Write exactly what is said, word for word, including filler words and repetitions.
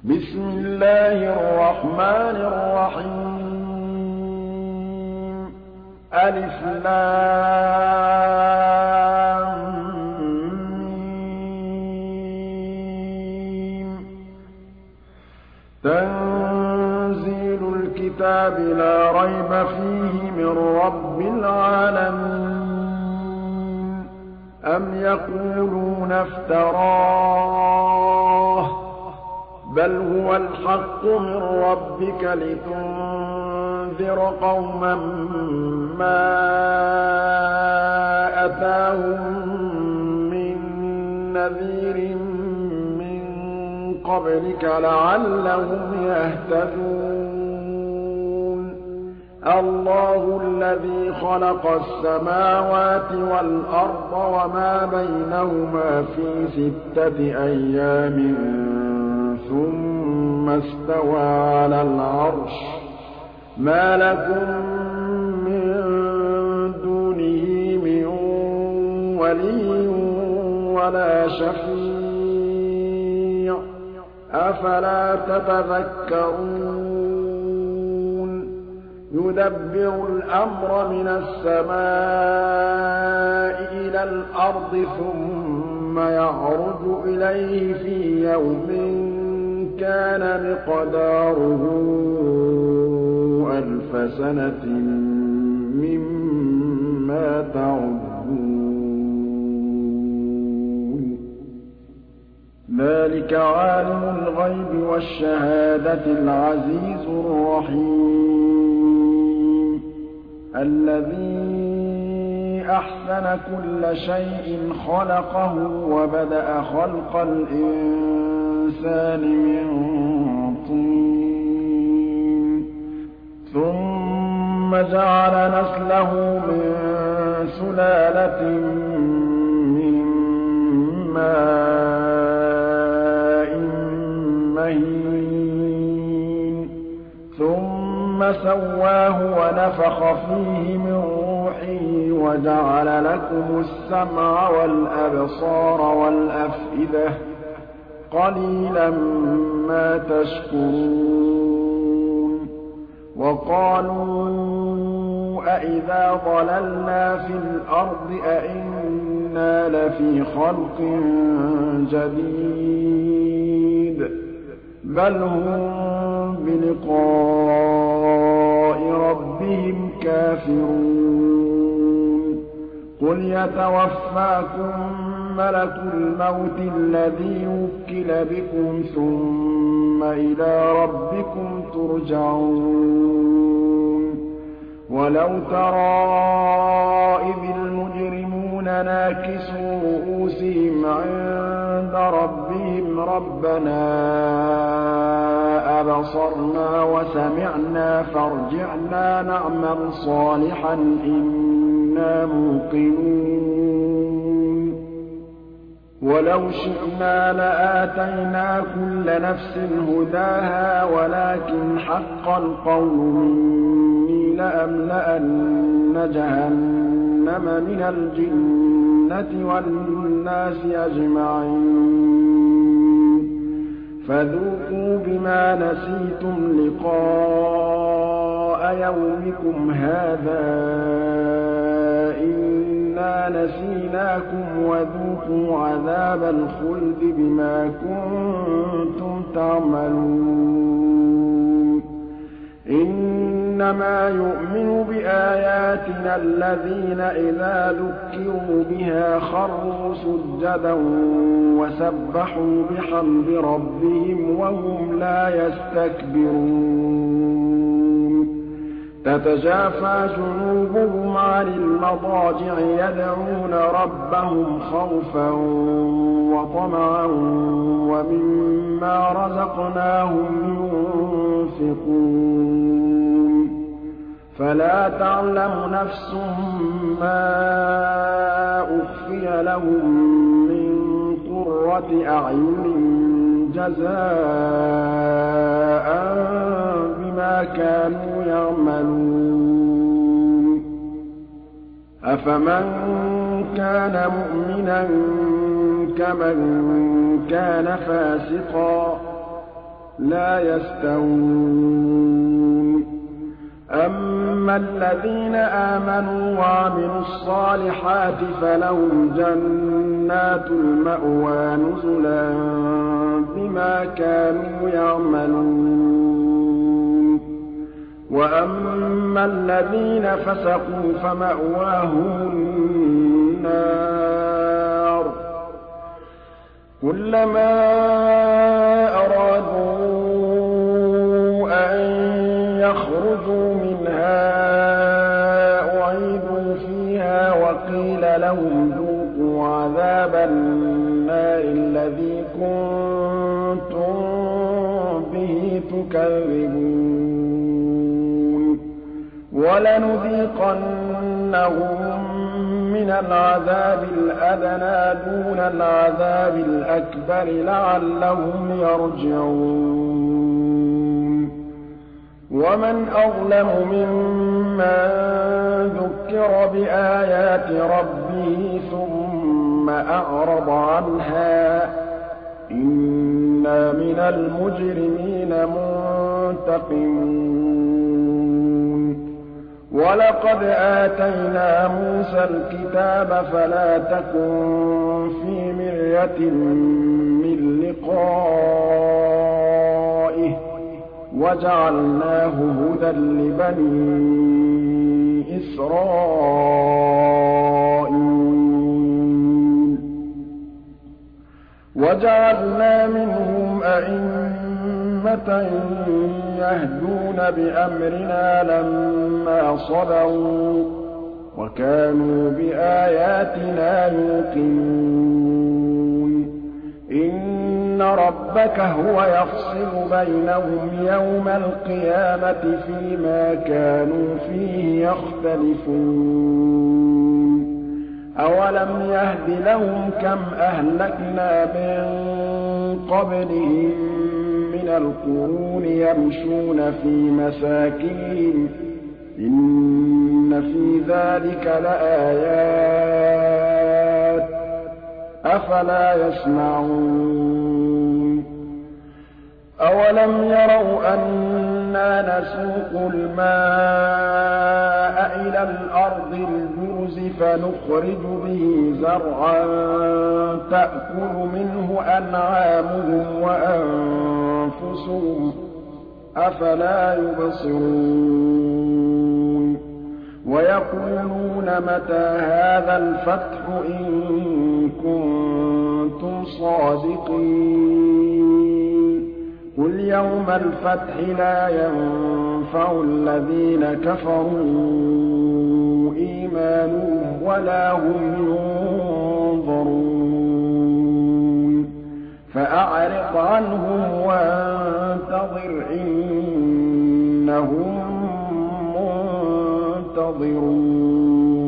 بسم الله الرحمن الرحيم ألف لام ميم تنزيل الكتاب لا ريب فيه من رب العالمين أم يقولون افتراه بل هو الحق من ربك لتنذر قوما ما أتاهم من نذير من قبلك لعلهم يهتدون الله الذي خلق السماوات والأرض وما بينهما في ستة أيام ثم استوى على العرش ما لكم من دونه من ولي ولا شفيع أفلا تتذكرون يدبر الأمر من السماء إلى الأرض ثم يعرج إليه في يوم كان مقداره ألف سنة مما تعدون ذلك عالم الغيب والشهادة العزيز الرحيم الذي أحسن كل شيء خلقه وبدأ خلق الإنسان من طين ثم جعل نسله من سلالة من ماء مهين ثم سواه ونفخ فيه من روحه وجعل لكم السمع والأبصار والأفئدة قليلا ما تشكرون وقالوا أإذا ضللنا في الأرض أإنا لفي خلق جديد بل هم بلقاء ربهم كافرون قل يتوفاكم ملك الموت الذي وكل بكم ثم إلى ربكم ترجعون ولو ترى إذ المجرمون ناكسوا رؤوسهم عند ربهم ربنا أبصرنا وسمعنا فارجعنا نعمل صالحا إنا موقنون ولو شئنا لآتينا كل نفس هداها ولكن حق القول مني لأملأن جهنم من الجنة والناس أجمعين فذوقوا بما نسيتم لقاء يومكم هذا إنا نسيناكم وذوقوا عذاب الخلد بما كنتم تعملون إنما يؤمن بآياتنا الذين إذا ذكروا بها خروا سجدا وسبحوا بحمد ربهم وهم لا يستكبرون تتجافى جنوبهم عن المضاجع يدعون ربهم خوفا وطمعا ومما رزقناهم ينفقون فلا تعلم نفس ما أخفي لهم من قرة أعين جزاء بما كانوا يعملون أفمن كان مؤمنا كمن كان فاسقا لَا يَسْتَوُونَ أَمَّا الَّذِينَ آمَنُوا وَعَمِلُوا الصَّالِحَاتِ فَلَهُمْ جَنَّاتُ الْمَأْوَىٰ نُزُلًا بِمَا كَانُوا يَعْمَلُونَ وَأَمَّا الَّذِينَ فَسَقُوا فَمَأْوَاهُمُ النَّارُ كُلَّمَا أَرَادُوا أَن يَخْرُجُوا مِنْهَا أُعِيدُوا فِيهَا وَقِيلَ لَهُمْ ذُوقُوا عَذَابَ النَّارِ الَّذِي كُنتُم بِهِ تُكَذِّبُونَ وَلَنُذِيقَنَّهُم مِّنَ الْعَذَابِ الْأَدْنَىٰ دُونَ الْعَذَابِ الْأَكْبَرِ لَعَلَّهُمْ يَرْجِعُونَ وَمَنْ أَظْلَمُ مِمَّن ذُكِّرَ بِآيَاتِ رَبِّهِ ثُمَّ أَعْرَضَ عَنْهَا ۚ إِنَّا مِنَ الْمُجْرِمِينَ مُنتَقِمُونَ وَلَقَدْ آتَيْنَا مُوسَى الْكِتَابَ فَلَا تَكُن فِي مِرْيَةٍ مِّن لِّقَائِهِ ۖ وَجَعَلْنَاهُ هُدًى لِّبَنِي إِسْرَائِيلَ وَجَعَلْنَا مِنْهُمْ أَئِمَّةً يَهْدُونَ بِأَمْرِنَا لَمَّا صَبَرُوا ۖ وَكَانُوا بِآيَاتِنَا يُوقِنُونَ إِنَّ رَبَّكَ هُوَ يَفْصِلُ بَيْنَهُمْ يَوْمَ الْقِيَامَةِ فِيمَا كَانُوا فِيهِ يَخْتَلِفُونَ أَوَلَمْ يَهْدِ لَهُمْ كَمْ أَهْلَكْنَا مِن قَبْلِهِم مِّنَ الْقُرُونِ يَمْشُونَ فِي مَسَاكِنِهِمْ ۗ إِنَّ فِي ذَٰلِكَ لَآيَاتٍ ۖ أَفَلَا يَسْمَعُونَ أَوَلَمْ يَرَوْا أَنَّا نَسُوقُ الْمَاءَ إِلَى الْأَرْضِ الْجُرُزِ فَنُخْرِجُ بِهِ زَرْعًا تَأْكُلُ مِنْهُ أَنْعَامُهُمْ وَأَنفُسُهُمْ ۖ أَفَلَا يُبْصِرُونَ وَيَقُولُونَ مَتَىٰ هَٰذَا الْفَتْحُ إِن كُنتُمْ صَادِقِينَ قُلْ يَوْمَ الْفَتْحِ لَا يَنفَعُ الَّذِينَ كَفَرُوا إِيمَانُهُمْ وَلَا هُمْ يُنظَرُونَ فَأَعْرِضْ عَنْهُمْ وَانتَظِرْ إِنَّهُم مُّنتَظِرُونَ